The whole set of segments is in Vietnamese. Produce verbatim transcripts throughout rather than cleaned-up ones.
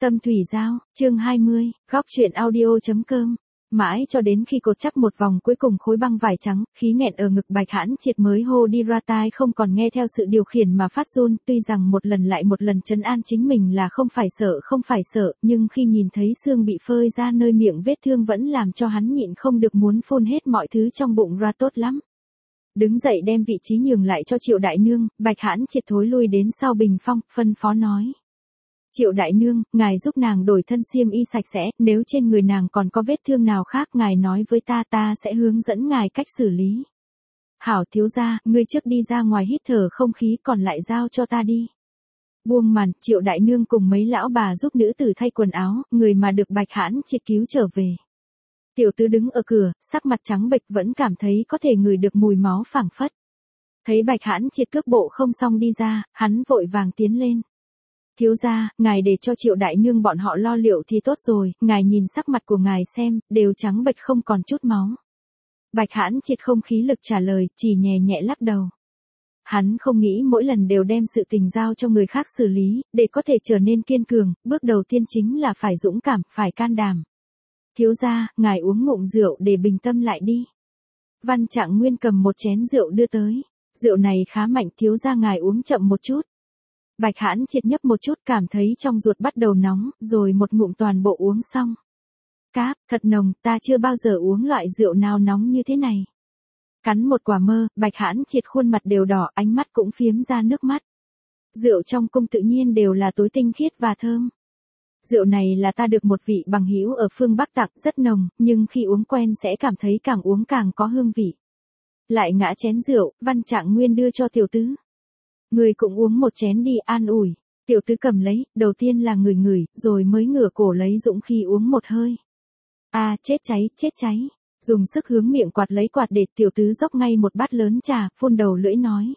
Tâm Thủy Giao, chương hai mươi, góc truyện audio.com. Mãi cho đến khi cột chắc một vòng cuối cùng khối băng vải trắng, khí nghẹn ở ngực Bạch Hãn Triệt mới hô đi ra tai không còn nghe theo sự điều khiển mà phát run, tuy rằng một lần lại một lần trấn an chính mình là không phải sợ không phải sợ, nhưng khi nhìn thấy xương bị phơi ra nơi miệng vết thương vẫn làm cho hắn nhịn không được muốn phun hết mọi thứ trong bụng ra tốt lắm. Đứng dậy đem vị trí nhường lại cho Triệu Đại Nương, Bạch Hãn Triệt thối lui đến sau bình phong, phân phó nói. Triệu Đại Nương, ngài giúp nàng đổi thân xiêm y sạch sẽ, nếu trên người nàng còn có vết thương nào khác ngài nói với ta ta sẽ hướng dẫn ngài cách xử lý. Hảo thiếu gia, ngươi trước đi ra ngoài hít thở không khí còn lại giao cho ta đi. Buông màn, Triệu Đại Nương cùng mấy lão bà giúp nữ tử thay quần áo, người mà được Bạch Hãn Triệt cứu trở về. Tiểu tứ đứng ở cửa, sắc mặt trắng bệch vẫn cảm thấy có thể ngửi được mùi máu phảng phất. Thấy Bạch Hãn Triệt cước bộ không xong đi ra, hắn vội vàng tiến lên. Thiếu gia, ngài để cho Triệu Đại Nương bọn họ lo liệu thì tốt rồi, ngài nhìn sắc mặt của ngài xem, đều trắng bệch không còn chút máu. Bạch Hãn Triệt không khí lực trả lời, chỉ nhẹ nhẹ lắc đầu. Hắn không nghĩ mỗi lần đều đem sự tình giao cho người khác xử lý, để có thể trở nên kiên cường, bước đầu tiên chính là phải dũng cảm, phải can đảm. Thiếu gia, ngài uống ngụm rượu để bình tâm lại đi. Văn Trạng Nguyên cầm một chén rượu đưa tới. Rượu này khá mạnh, thiếu gia ngài uống chậm một chút. Bạch Hãn Triệt nhấp một chút cảm thấy trong ruột bắt đầu nóng, rồi một ngụm toàn bộ uống xong. Cáp, thật nồng, ta chưa bao giờ uống loại rượu nào nóng như thế này. Cắn một quả mơ, Bạch Hãn Triệt khuôn mặt đều đỏ, ánh mắt cũng phiếm ra nước mắt. Rượu trong cung tự nhiên đều là tối tinh khiết và thơm. Rượu này là ta được một vị bằng hữu ở phương Bắc tặng, rất nồng, nhưng khi uống quen sẽ cảm thấy càng uống càng có hương vị. Lại ngã chén rượu, Văn Trạng Nguyên đưa cho tiểu tứ. Người cũng uống một chén đi, an ủi. Tiểu tứ cầm lấy, đầu tiên là ngửi ngửi, rồi mới ngửa cổ lấy dũng khí uống một hơi. À, chết cháy, chết cháy. Dùng sức hướng miệng quạt lấy quạt để tiểu tứ dốc ngay một bát lớn trà, phun đầu lưỡi nói.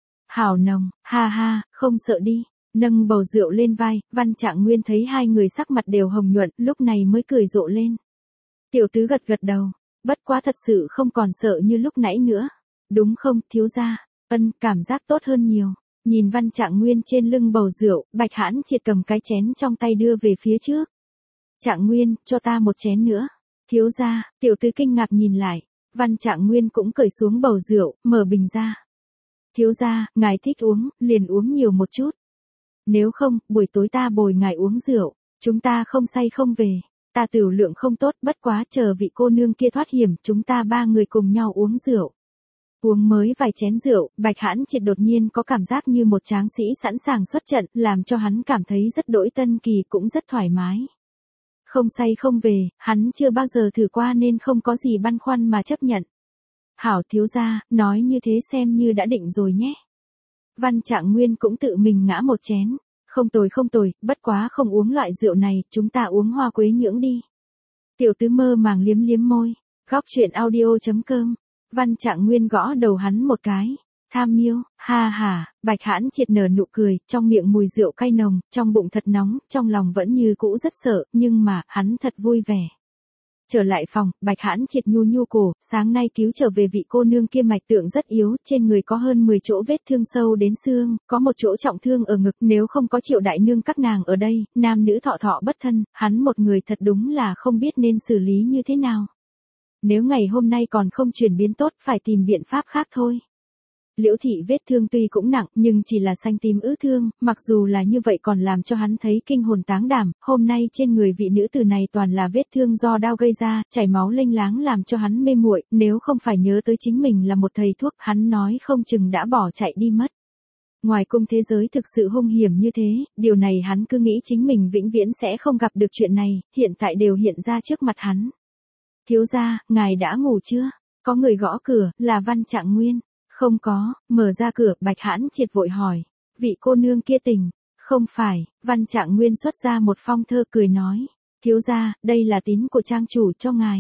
Hảo nồng, ha ha, không sợ đi. Nâng bầu rượu lên vai, Văn Trạng Nguyên thấy hai người sắc mặt đều hồng nhuận, lúc này mới cười rộ lên. Tiểu tứ gật gật đầu, bất quá thật sự không còn sợ như lúc nãy nữa. Đúng không, thiếu gia? Ân, cảm giác tốt hơn nhiều. Nhìn Văn Trạng Nguyên trên lưng bầu rượu, Bạch Hãn Triệt cầm cái chén trong tay đưa về phía trước. Trạng Nguyên, cho ta một chén nữa. Thiếu gia, tiểu tứ kinh ngạc nhìn lại. Văn Trạng Nguyên cũng cởi xuống bầu rượu, mở bình ra. Thiếu gia, ngài thích uống, liền uống nhiều một chút. Nếu không, buổi tối ta bồi ngài uống rượu, chúng ta không say không về. Ta tiểu lượng không tốt, bất quá chờ vị cô nương kia thoát hiểm, chúng ta ba người cùng nhau uống rượu. Uống mới vài chén rượu, Bạch Hãn Triệt đột nhiên có cảm giác như một tráng sĩ sẵn sàng xuất trận, làm cho hắn cảm thấy rất đỗi tân kỳ cũng rất thoải mái. Không say không về, hắn chưa bao giờ thử qua nên không có gì băn khoăn mà chấp nhận. Hảo thiếu gia, nói như thế xem như đã định rồi nhé. Văn Trạng Nguyên cũng tự mình ngã một chén. Không tồi không tồi, bất quá không uống loại rượu này, chúng ta uống hoa quế nhưỡng đi. Tiểu tứ mơ màng liếm liếm môi. Góc truyện audio.com. Văn Trạng Nguyên gõ đầu hắn một cái. Tham miêu, ha ha, Bạch Hãn Triệt nở nụ cười, trong miệng mùi rượu cay nồng, trong bụng thật nóng, trong lòng vẫn như cũ rất sợ, nhưng mà, hắn thật vui vẻ. Trở lại phòng, Bạch Hãn Triệt nhu nhu cổ, sáng nay cứu trở về vị cô nương kia mạch tượng rất yếu, trên người có hơn mười chỗ vết thương sâu đến xương, có một chỗ trọng thương ở ngực, nếu không có Triệu Đại Nương các nàng ở đây, nam nữ thọ thọ bất thân, hắn một người thật đúng là không biết nên xử lý như thế nào. Nếu ngày hôm nay còn không chuyển biến tốt, phải tìm biện pháp khác thôi. Liễu thị vết thương tuy cũng nặng, nhưng chỉ là xanh tím ứ thương, mặc dù là như vậy còn làm cho hắn thấy kinh hồn táng đảm, hôm nay trên người vị nữ tử này toàn là vết thương do đao gây ra, chảy máu lênh láng làm cho hắn mê muội, nếu không phải nhớ tới chính mình là một thầy thuốc, hắn nói không chừng đã bỏ chạy đi mất. Ngoài cung thế giới thực sự hung hiểm như thế, điều này hắn cứ nghĩ chính mình vĩnh viễn sẽ không gặp được chuyện này, hiện tại đều hiện ra trước mặt hắn. Thiếu gia, ngài đã ngủ chưa? Có người gõ cửa, là Văn Trạng Nguyên. Không có, mở ra cửa, Bạch Hãn Triệt vội hỏi. Vị cô nương kia tỉnh. Không phải, Văn Trạng Nguyên xuất ra một phong thơ cười nói. Thiếu gia, đây là tín của trang chủ cho ngài.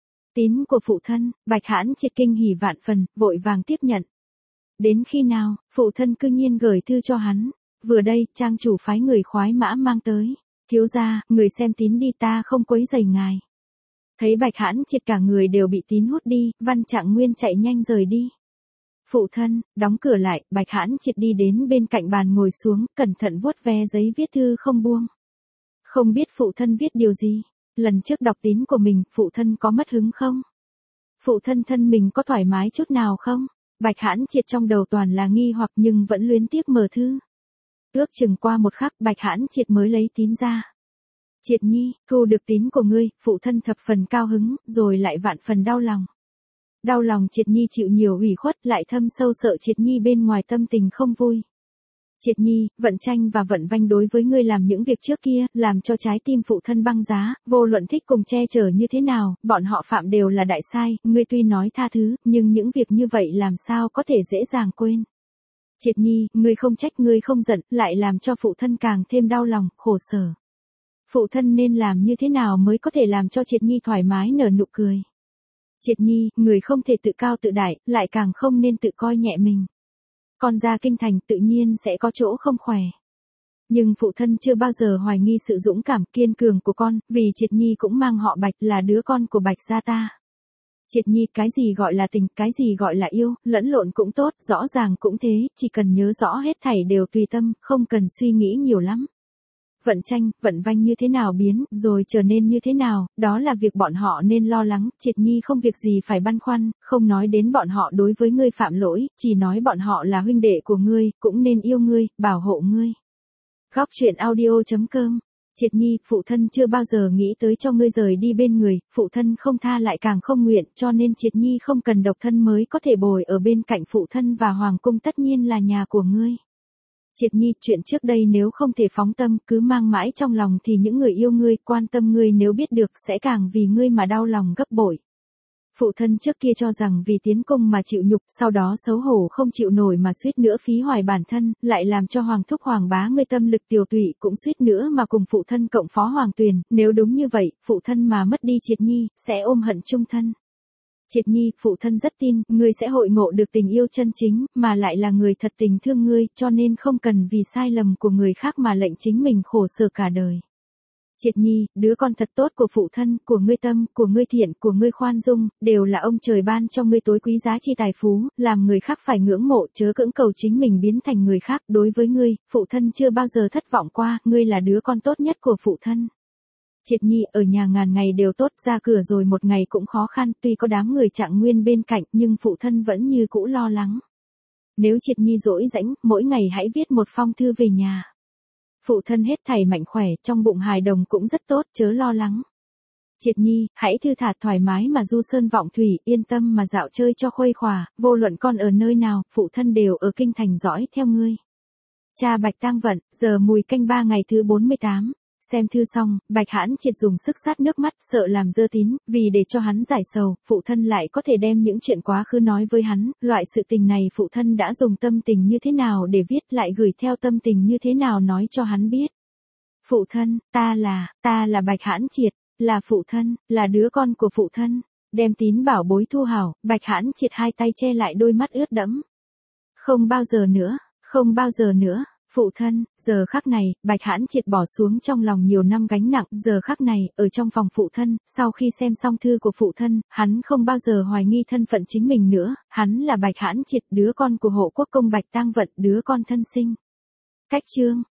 Tín của phụ thân, Bạch Hãn Triệt kinh hỉ vạn phần, vội vàng tiếp nhận. Đến khi nào, phụ thân cư nhiên gửi thư cho hắn. Vừa đây, trang chủ phái người khoái mã mang tới. Thiếu gia, người xem tín đi ta không quấy rầy ngài. Thấy Bạch Hãn Triệt cả người đều bị tín hút đi, Văn Trạng Nguyên chạy nhanh rời đi. Phụ thân, đóng cửa lại, Bạch Hãn Triệt đi đến bên cạnh bàn ngồi xuống, cẩn thận vuốt ve giấy viết thư không buông. Không biết phụ thân viết điều gì? Lần trước đọc tín của mình, phụ thân có mất hứng không? Phụ thân thân mình có thoải mái chút nào không? Bạch Hãn Triệt trong đầu toàn là nghi hoặc nhưng vẫn luyến tiếc mở thư. Ước chừng qua một khắc, Bạch Hãn Triệt mới lấy tín ra. Triệt nhi, thu được tín của ngươi, phụ thân thập phần cao hứng, rồi lại vạn phần đau lòng. Đau lòng Triệt nhi chịu nhiều ủy khuất, lại thâm sâu sợ Triệt nhi bên ngoài tâm tình không vui. Triệt nhi, Vận Tranh và Vận Vanh đối với ngươi làm những việc trước kia, làm cho trái tim phụ thân băng giá, vô luận thích cùng che chở như thế nào, bọn họ phạm đều là đại sai, ngươi tuy nói tha thứ, nhưng những việc như vậy làm sao có thể dễ dàng quên. Triệt nhi, ngươi không trách ngươi không giận, lại làm cho phụ thân càng thêm đau lòng, khổ sở. Phụ thân nên làm như thế nào mới có thể làm cho Triệt nhi thoải mái nở nụ cười. Triệt nhi, người không thể tự cao tự đại, lại càng không nên tự coi nhẹ mình. Con ra kinh thành tự nhiên sẽ có chỗ không khỏe. Nhưng phụ thân chưa bao giờ hoài nghi sự dũng cảm kiên cường của con, vì Triệt nhi cũng mang họ Bạch là đứa con của Bạch gia ta. Triệt nhi, cái gì gọi là tình, cái gì gọi là yêu, lẫn lộn cũng tốt, rõ ràng cũng thế, chỉ cần nhớ rõ hết thảy đều tùy tâm, không cần suy nghĩ nhiều lắm. Vận Tranh, Vận Vanh như thế nào biến, rồi trở nên như thế nào, đó là việc bọn họ nên lo lắng, Triệt nhi không việc gì phải băn khoăn, không nói đến bọn họ đối với ngươi phạm lỗi, chỉ nói bọn họ là huynh đệ của ngươi, cũng nên yêu ngươi, bảo hộ ngươi. Góc truyện audio chấm com. Triệt nhi, phụ thân chưa bao giờ nghĩ tới cho ngươi rời đi bên người, phụ thân không tha lại càng không nguyện, cho nên Triệt nhi không cần độc thân mới có thể bồi ở bên cạnh phụ thân và hoàng cung tất nhiên là nhà của ngươi. Triệt nhi, chuyện trước đây nếu không thể phóng tâm, cứ mang mãi trong lòng thì những người yêu ngươi, quan tâm ngươi nếu biết được sẽ càng vì ngươi mà đau lòng gấp bội. Phụ thân trước kia cho rằng vì tiến cung mà chịu nhục, sau đó xấu hổ không chịu nổi mà suýt nữa phí hoài bản thân, lại làm cho hoàng thúc hoàng bá ngươi tâm lực tiều tụy, cũng suýt nữa mà cùng phụ thân cộng phó hoàng tuyền, nếu đúng như vậy, phụ thân mà mất đi Triệt nhi, sẽ ôm hận chung thân. Triệt nhi, phụ thân rất tin, ngươi sẽ hội ngộ được tình yêu chân chính, mà lại là người thật tình thương ngươi, cho nên không cần vì sai lầm của người khác mà lệnh chính mình khổ sở cả đời. Triệt nhi, đứa con thật tốt của phụ thân, của ngươi tâm, của ngươi thiện, của ngươi khoan dung, đều là ông trời ban cho ngươi tối quý giá chi tài phú, làm người khác phải ngưỡng mộ, chớ cưỡng cầu chính mình biến thành người khác, đối với ngươi, phụ thân chưa bao giờ thất vọng qua, ngươi là đứa con tốt nhất của phụ thân. Triệt nhi, ở nhà ngàn ngày đều tốt, ra cửa rồi một ngày cũng khó khăn, tuy có đám người Trạng Nguyên bên cạnh, nhưng phụ thân vẫn như cũ lo lắng. Nếu Triệt nhi rỗi rãnh, mỗi ngày hãy viết một phong thư về nhà. Phụ thân hết thảy mạnh khỏe, trong bụng hài đồng cũng rất tốt, chớ lo lắng. Triệt nhi, hãy thư thả thoải mái mà du sơn vọng thủy, yên tâm mà dạo chơi cho khuây khỏa, vô luận con ở nơi nào, phụ thân đều ở kinh thành dõi theo ngươi. Cha Bạch Tang Vận, giờ mùi canh ba ngày thứ bốn mươi tám. Xem thư xong, Bạch Hãn Triệt dùng sức sát nước mắt, sợ làm dơ tín, vì để cho hắn giải sầu, phụ thân lại có thể đem những chuyện quá khứ nói với hắn, loại sự tình này phụ thân đã dùng tâm tình như thế nào để viết, lại gửi theo tâm tình như thế nào nói cho hắn biết. Phụ thân, ta là, ta là Bạch Hãn Triệt, là phụ thân, là đứa con của phụ thân. Đem tín bảo bối thu hảo, Bạch Hãn Triệt hai tay che lại đôi mắt ướt đẫm. Không bao giờ nữa, không bao giờ nữa. Phụ thân, giờ khắc này, Bạch Hãn Triệt bỏ xuống trong lòng nhiều năm gánh nặng, giờ khắc này, ở trong phòng phụ thân, sau khi xem xong thư của phụ thân, hắn không bao giờ hoài nghi thân phận chính mình nữa, hắn là Bạch Hãn Triệt, đứa con của hộ quốc công Bạch Tang Vận, đứa con thân sinh. Cách chương